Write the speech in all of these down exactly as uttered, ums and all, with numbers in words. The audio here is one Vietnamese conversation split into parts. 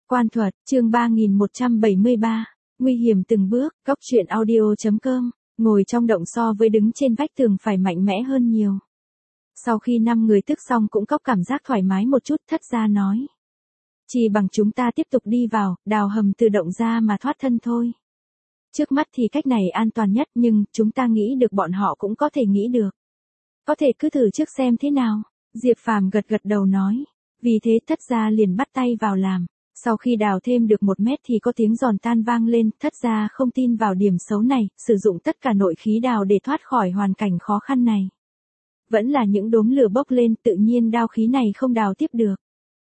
Quan thuật, chương ba nghìn một trăm bảy mươi ba, nguy hiểm từng bước, góc truyện audio.com, ngồi trong động so với đứng trên vách tường phải mạnh mẽ hơn nhiều. Sau khi năm người tức xong cũng có cảm giác thoải mái một chút, Thất Gia nói. Chỉ bằng chúng ta tiếp tục đi vào, đào hầm từ động ra mà thoát thân thôi. Trước mắt thì cách này an toàn nhất, nhưng chúng ta nghĩ được bọn họ cũng có thể nghĩ được. Có thể cứ thử trước xem thế nào. Diệp Phàm gật gật đầu nói. Vì thế Thất Gia liền bắt tay vào làm. Sau khi đào thêm được một mét thì có tiếng giòn tan vang lên. Thất Gia không tin vào điểm xấu này, sử dụng tất cả nội khí đào để thoát khỏi hoàn cảnh khó khăn này. Vẫn là những đốm lửa bốc lên, tự nhiên đao khí này không đào tiếp được.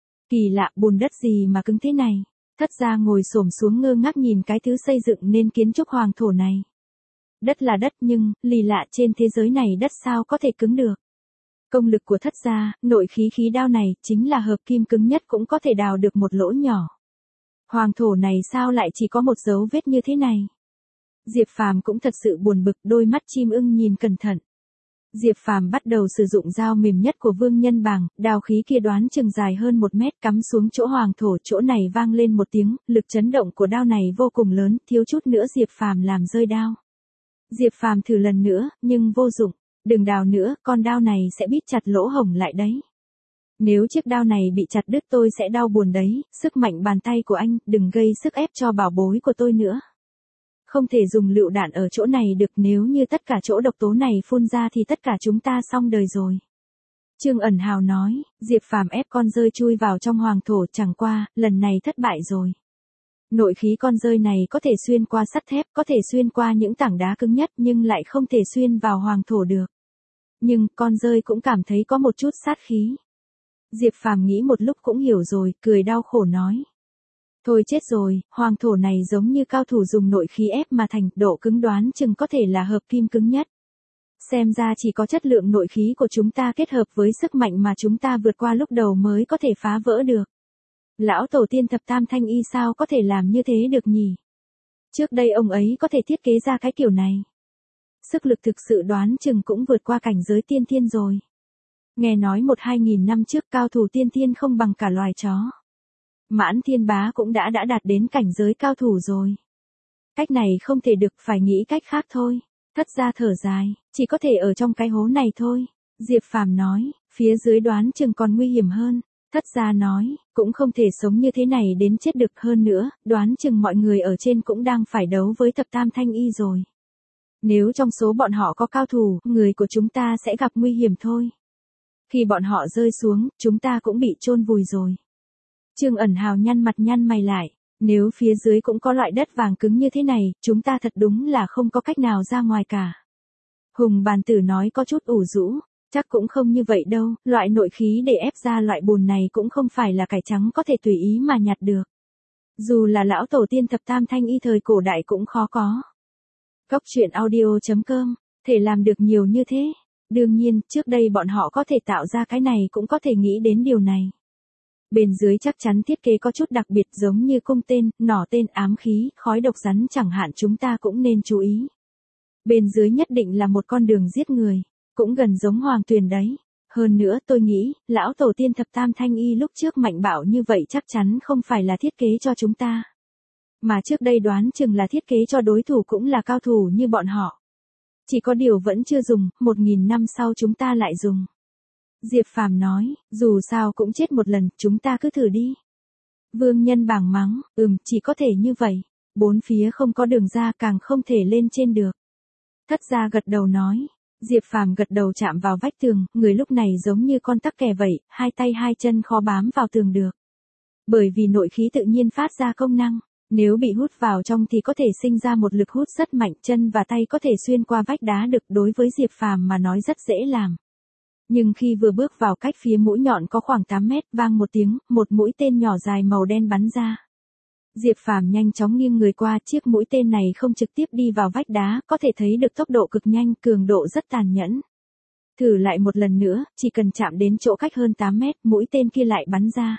Kỳ lạ, bùn đất gì mà cứng thế này. Thất Gia ngồi xổm xuống ngơ ngác nhìn cái thứ xây dựng nên kiến trúc hoàng thổ này. Đất là đất nhưng, lì lạ trên thế giới này đất sao có thể cứng được. Công lực của Thất Gia, nội khí khí đao này, chính là hợp kim cứng nhất cũng có thể đào được một lỗ nhỏ. Hoàng thổ này sao lại chỉ có một dấu vết như thế này? Diệp Phàm cũng thật sự buồn bực, đôi mắt chim ưng nhìn cẩn thận. Diệp Phàm bắt đầu sử dụng dao mềm nhất của Vương Nhân Bàng, đao khí kia đoán chừng dài hơn một mét cắm xuống chỗ hoàng thổ, chỗ này vang lên một tiếng, lực chấn động của đao này vô cùng lớn, thiếu chút nữa Diệp Phàm làm rơi đao. Diệp Phàm thử lần nữa, nhưng vô dụng, đừng đào nữa, con đao này sẽ bít chặt lỗ hổng lại đấy. Nếu chiếc đao này bị chặt đứt tôi sẽ đau buồn đấy, sức mạnh bàn tay của anh, đừng gây sức ép cho bảo bối của tôi nữa. Không thể dùng lựu đạn ở chỗ này được, nếu như tất cả chỗ độc tố này phun ra thì tất cả chúng ta xong đời rồi. Trương Ẩn Hào nói, Diệp Phàm ép con rơi chui vào trong hoàng thổ, chẳng qua, lần này thất bại rồi. Nội khí con rơi này có thể xuyên qua sắt thép, có thể xuyên qua những tảng đá cứng nhất nhưng lại không thể xuyên vào hoàng thổ được. Nhưng con rơi cũng cảm thấy có một chút sát khí. Diệp Phàm nghĩ một lúc cũng hiểu rồi, cười đau khổ nói. Thôi chết rồi, hoàng thổ này giống như cao thủ dùng nội khí ép mà thành, độ cứng đoán chừng có thể là hợp kim cứng nhất. Xem ra chỉ có chất lượng nội khí của chúng ta kết hợp với sức mạnh mà chúng ta vượt qua lúc đầu mới có thể phá vỡ được. Lão tổ tiên thập tam thanh y sao có thể làm như thế được nhỉ? Trước đây ông ấy có thể thiết kế ra cái kiểu này. Sức lực thực sự đoán chừng cũng vượt qua cảnh giới tiên thiên rồi. Nghe nói một hai nghìn năm trước cao thủ tiên thiên không bằng cả loài chó. Mãn Thiên Bá cũng đã đã đạt đến cảnh giới cao thủ rồi. Cách này không thể được, phải nghĩ cách khác thôi. Thất Gia thở dài, chỉ có thể ở trong cái hố này thôi. Diệp Phàm nói, phía dưới đoán chừng còn nguy hiểm hơn. Thất Gia nói, cũng không thể sống như thế này đến chết được, hơn nữa, đoán chừng mọi người ở trên cũng đang phải đấu với thập tam thanh y rồi. Nếu trong số bọn họ có cao thủ, người của chúng ta sẽ gặp nguy hiểm thôi. Khi bọn họ rơi xuống, chúng ta cũng bị chôn vùi rồi. Trương Ẩn Hào nhăn mặt nhăn mày lại, nếu phía dưới cũng có loại đất vàng cứng như thế này, chúng ta thật đúng là không có cách nào ra ngoài cả. Hùng Bàn Tử nói có chút ủ rũ, chắc cũng không như vậy đâu, loại nội khí để ép ra loại bùn này cũng không phải là cải trắng có thể tùy ý mà nhặt được. Dù là lão tổ tiên thập tam thanh y thời cổ đại cũng khó có. Góc truyện audio.com, thể làm được nhiều như thế. Đương nhiên, trước đây bọn họ có thể tạo ra cái này cũng có thể nghĩ đến điều này. Bên dưới chắc chắn thiết kế có chút đặc biệt, giống như cung tên, nỏ tên, ám khí, khói độc rắn chẳng hạn, chúng ta cũng nên chú ý. Bên dưới nhất định là một con đường giết người, cũng gần giống Hoàng Tuyền đấy. Hơn nữa tôi nghĩ, lão tổ tiên thập tam thanh y lúc trước mạnh bạo như vậy chắc chắn không phải là thiết kế cho chúng ta. Mà trước đây đoán chừng là thiết kế cho đối thủ cũng là cao thủ như bọn họ. Chỉ có điều vẫn chưa dùng, một nghìn năm sau chúng ta lại dùng. Diệp Phàm nói, dù sao cũng chết một lần, chúng ta cứ thử đi. Vương Nhân Bàng mắng, ừm, chỉ có thể như vậy. Bốn phía không có đường ra, càng không thể lên trên được. Thất Gia gật đầu nói. Diệp Phàm gật đầu chạm vào vách tường, người lúc này giống như con tắc kè vậy, hai tay hai chân khó bám vào tường được. Bởi vì nội khí tự nhiên phát ra công năng, nếu bị hút vào trong thì có thể sinh ra một lực hút rất mạnh, chân và tay có thể xuyên qua vách đá được, đối với Diệp Phàm mà nói rất dễ làm. Nhưng khi vừa bước vào cách phía mũi nhọn có khoảng tám mét, vang một tiếng, một mũi tên nhỏ dài màu đen bắn ra. Diệp Phàm nhanh chóng nghiêng người qua, chiếc mũi tên này không trực tiếp đi vào vách đá, có thể thấy được tốc độ cực nhanh, cường độ rất tàn nhẫn. Thử lại một lần nữa, chỉ cần chạm đến chỗ cách hơn tám mét, mũi tên kia lại bắn ra.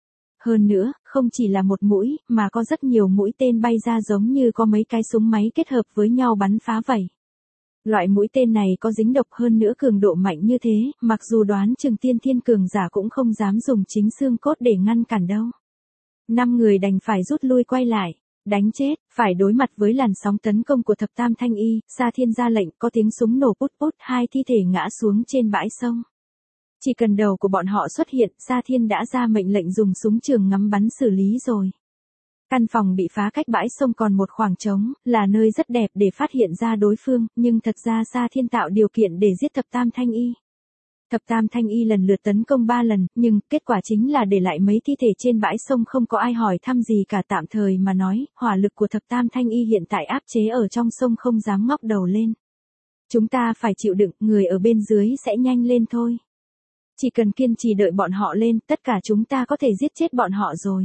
Hơn nữa, không chỉ là một mũi, mà có rất nhiều mũi tên bay ra giống như có mấy cái súng máy kết hợp với nhau bắn phá vậy. Loại mũi tên này có dính độc, hơn nữa cường độ mạnh như thế, mặc dù đoán chừng tiên thiên cường giả cũng không dám dùng chính xương cốt để ngăn cản đâu. Năm người đành phải rút lui quay lại. Đánh chết, phải đối mặt với làn sóng tấn công của thập tam thanh y, Sa Thiên ra lệnh, có tiếng súng nổ pút pút, hai thi thể ngã xuống trên bãi sông. Chỉ cần đầu của bọn họ xuất hiện, Sa Thiên đã ra mệnh lệnh dùng súng trường ngắm bắn xử lý rồi. Căn phòng bị phá cách bãi sông còn một khoảng trống, là nơi rất đẹp để phát hiện ra đối phương, nhưng thật ra Sa Thiên tạo điều kiện để giết thập tam thanh y. Thập tam thanh y lần lượt tấn công ba lần, nhưng kết quả chính là để lại mấy thi thể trên bãi sông, không có ai hỏi thăm gì cả. Tạm thời mà nói, hỏa lực của thập tam thanh y hiện tại áp chế ở trong sông, không dám ngóc đầu lên. Chúng ta phải chịu đựng, người ở bên dưới sẽ nhanh lên thôi. Chỉ cần kiên trì đợi bọn họ lên, tất cả chúng ta có thể giết chết bọn họ rồi.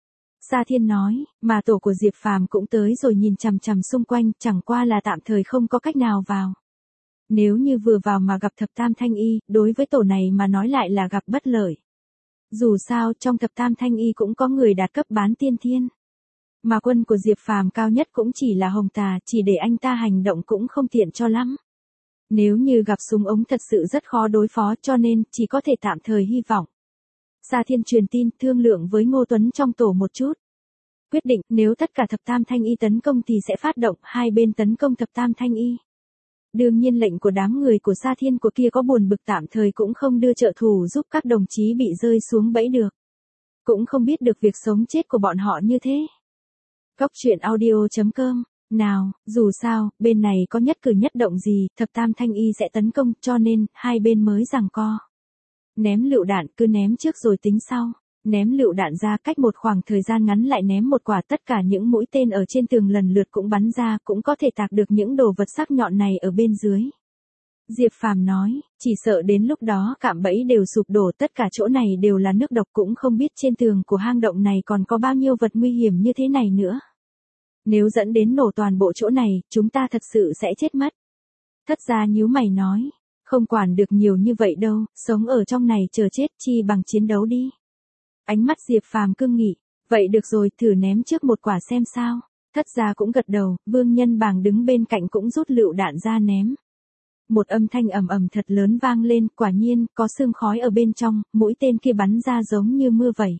Sa Thiên nói, mà tổ của Diệp Phàm cũng tới rồi, nhìn chằm chằm xung quanh, chẳng qua là tạm thời không có cách nào vào. Nếu như vừa vào mà gặp thập tam thanh y, đối với tổ này mà nói lại là gặp bất lợi. Dù sao, trong thập tam thanh y cũng có người đạt cấp bán tiên thiên. Mà quân của Diệp Phàm cao nhất cũng chỉ là Hồng Tà, chỉ để anh ta hành động cũng không tiện cho lắm. Nếu như gặp súng ống thật sự rất khó đối phó, cho nên chỉ có thể tạm thời hy vọng. Sa Thiên truyền tin, thương lượng với Ngô Tuấn trong tổ một chút. Quyết định, nếu tất cả thập tam thanh y tấn công thì sẽ phát động hai bên tấn công thập tam thanh y. Đương nhiên lệnh của đám người của Sa Thiên của kia có buồn bực, tạm thời cũng không đưa trợ thủ giúp các đồng chí bị rơi xuống bẫy được. Cũng không biết được việc sống chết của bọn họ như thế. Cóc truyện audio chấm com. Nào, dù sao, bên này có nhất cử nhất động gì, thập tam thanh y sẽ tấn công, cho nên, hai bên mới giằng co. Ném lựu đạn, cứ ném trước rồi tính sau. Ném lựu đạn ra, cách một khoảng thời gian ngắn lại ném một quả, tất cả những mũi tên ở trên tường lần lượt cũng bắn ra, cũng có thể tạc được những đồ vật sắc nhọn này ở bên dưới. Diệp Phàm nói, chỉ sợ đến lúc đó cạm bẫy đều sụp đổ, tất cả chỗ này đều là nước độc, cũng không biết trên tường của hang động này còn có bao nhiêu vật nguy hiểm như thế này nữa. Nếu dẫn đến nổ toàn bộ chỗ này, chúng ta thật sự sẽ chết mất. Thất gia nhíu mày nói, không quản được nhiều như vậy đâu, sống ở trong này chờ chết chi bằng chiến đấu đi. Ánh mắt Diệp Phàm cương nghị, vậy được rồi, thử ném trước một quả xem sao. Thất gia cũng gật đầu, Vương Nhân Bàng đứng bên cạnh cũng rút lựu đạn ra ném. Một âm thanh ầm ầm thật lớn vang lên, quả nhiên, có sương khói ở bên trong, mũi tên kia bắn ra giống như mưa vậy.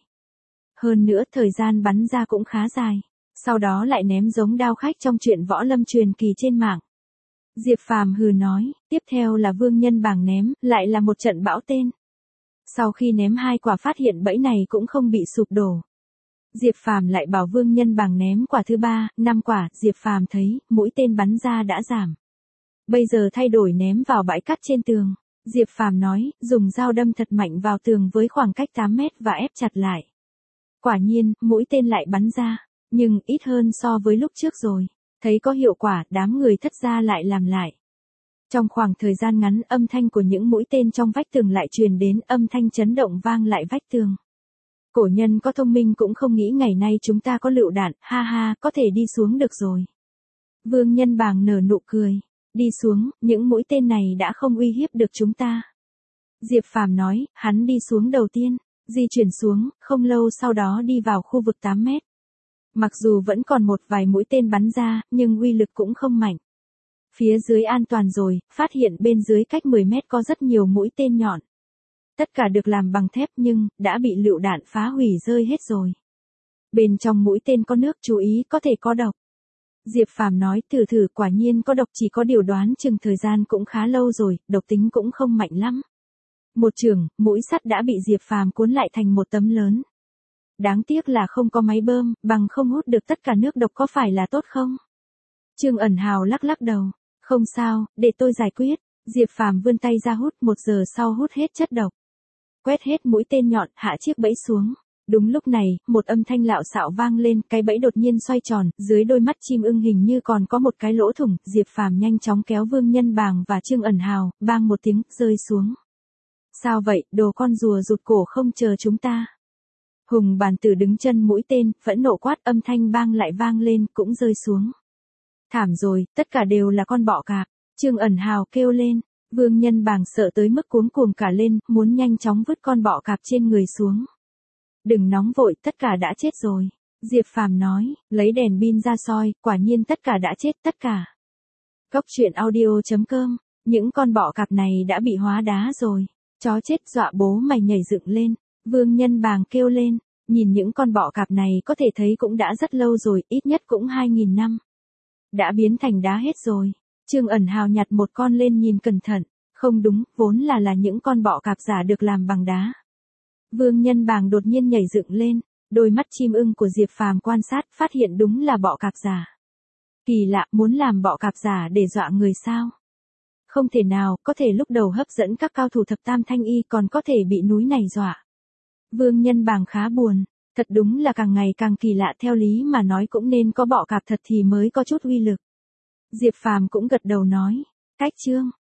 Hơn nữa, thời gian bắn ra cũng khá dài. Sau đó lại ném giống đao khách trong truyện võ lâm truyền kỳ trên mạng. Diệp Phàm hừ nói, tiếp theo là Vương Nhân Bàng ném, lại là một trận bão tên. Sau khi ném hai quả phát hiện bẫy này cũng không bị sụp đổ. Diệp Phàm lại bảo Vương Nhân Bàng ném quả thứ ba, năm quả, Diệp Phàm thấy, mũi tên bắn ra đã giảm. Bây giờ thay đổi ném vào bãi cát trên tường. Diệp Phàm nói, dùng dao đâm thật mạnh vào tường với khoảng cách tám mét và ép chặt lại. Quả nhiên, mũi tên lại bắn ra, nhưng ít hơn so với lúc trước rồi. Thấy có hiệu quả, đám người Thất gia lại làm lại. Trong khoảng thời gian ngắn, âm thanh của những mũi tên trong vách tường lại truyền đến, âm thanh chấn động vang lại vách tường. Cổ nhân có thông minh cũng không nghĩ ngày nay chúng ta có lựu đạn, ha ha, có thể đi xuống được rồi. Vương Nhân Bàng nở nụ cười. Đi xuống, những mũi tên này đã không uy hiếp được chúng ta. Diệp Phàm nói, hắn đi xuống đầu tiên, di chuyển xuống, không lâu sau đó đi vào khu vực tám mét. Mặc dù vẫn còn một vài mũi tên bắn ra, nhưng uy lực cũng không mạnh. Phía dưới an toàn rồi, phát hiện bên dưới cách mười mét có rất nhiều mũi tên nhọn. Tất cả được làm bằng thép nhưng, đã bị lựu đạn phá hủy rơi hết rồi. Bên trong mũi tên có nước, chú ý có thể có độc. Diệp Phàm nói, thử thử, quả nhiên có độc, chỉ có điều đoán chừng thời gian cũng khá lâu rồi, độc tính cũng không mạnh lắm. Một trường, mũi sắt đã bị Diệp Phàm cuốn lại thành một tấm lớn. Đáng tiếc là không có máy bơm, bằng không hút được tất cả nước độc, có phải là tốt không? Trương Ẩn Hào lắc lắc đầu, không sao, để tôi giải quyết. Diệp Phàm vươn tay ra hút, một giờ sau hút hết chất độc. Quét hết mũi tên nhọn, hạ chiếc bẫy xuống. Đúng lúc này, một âm thanh lạo xạo vang lên, cái bẫy đột nhiên xoay tròn, dưới đôi mắt chim ưng hình như còn có một cái lỗ thủng, Diệp Phàm nhanh chóng kéo Vương Nhân Bàng và Trương Ẩn Hào, bang một tiếng, rơi xuống. Sao vậy, đồ con rùa rụt cổ không chờ chúng ta. Hùng Bàn Tử đứng chân mũi tên, phẫn nộ quát, âm thanh bang lại vang lên, cũng rơi xuống. Thảm rồi, tất cả đều là con bọ cạp. Trương Ẩn Hào kêu lên, Vương Nhân Bàng sợ tới mức cuống cuồng cả lên, muốn nhanh chóng vứt con bọ cạp trên người xuống. Đừng nóng vội, tất cả đã chết rồi. Diệp Phàm nói, lấy đèn pin ra soi, quả nhiên tất cả đã chết, tất cả. Cóc truyện audio chấm com, những con bọ cạp này đã bị hóa đá rồi. Chó chết dọa bố mày nhảy dựng lên. Vương Nhân Bàng kêu lên, Nhìn những con bọ cạp này có thể thấy cũng đã rất lâu rồi, ít nhất cũng hai nghìn năm. Đã biến thành đá hết rồi. Trương Ẩn Hào nhặt một con lên nhìn cẩn thận. Không đúng, vốn là là những con bọ cạp giả được làm bằng đá. Vương Nhân Bàng đột nhiên nhảy dựng lên, đôi mắt chim ưng của Diệp Phàm quan sát, phát hiện đúng là bọ cạp giả. Kỳ lạ, muốn làm bọ cạp giả để dọa người sao? Không thể nào, có thể lúc đầu hấp dẫn các cao thủ thập tam thanh y, còn có thể bị núi này dọa. Vương Nhân Bàng khá buồn, thật đúng là càng ngày càng kỳ lạ, theo lý mà nói cũng nên có bọ cạp thật thì mới có chút uy lực. Diệp Phàm cũng gật đầu nói, Cách Trương,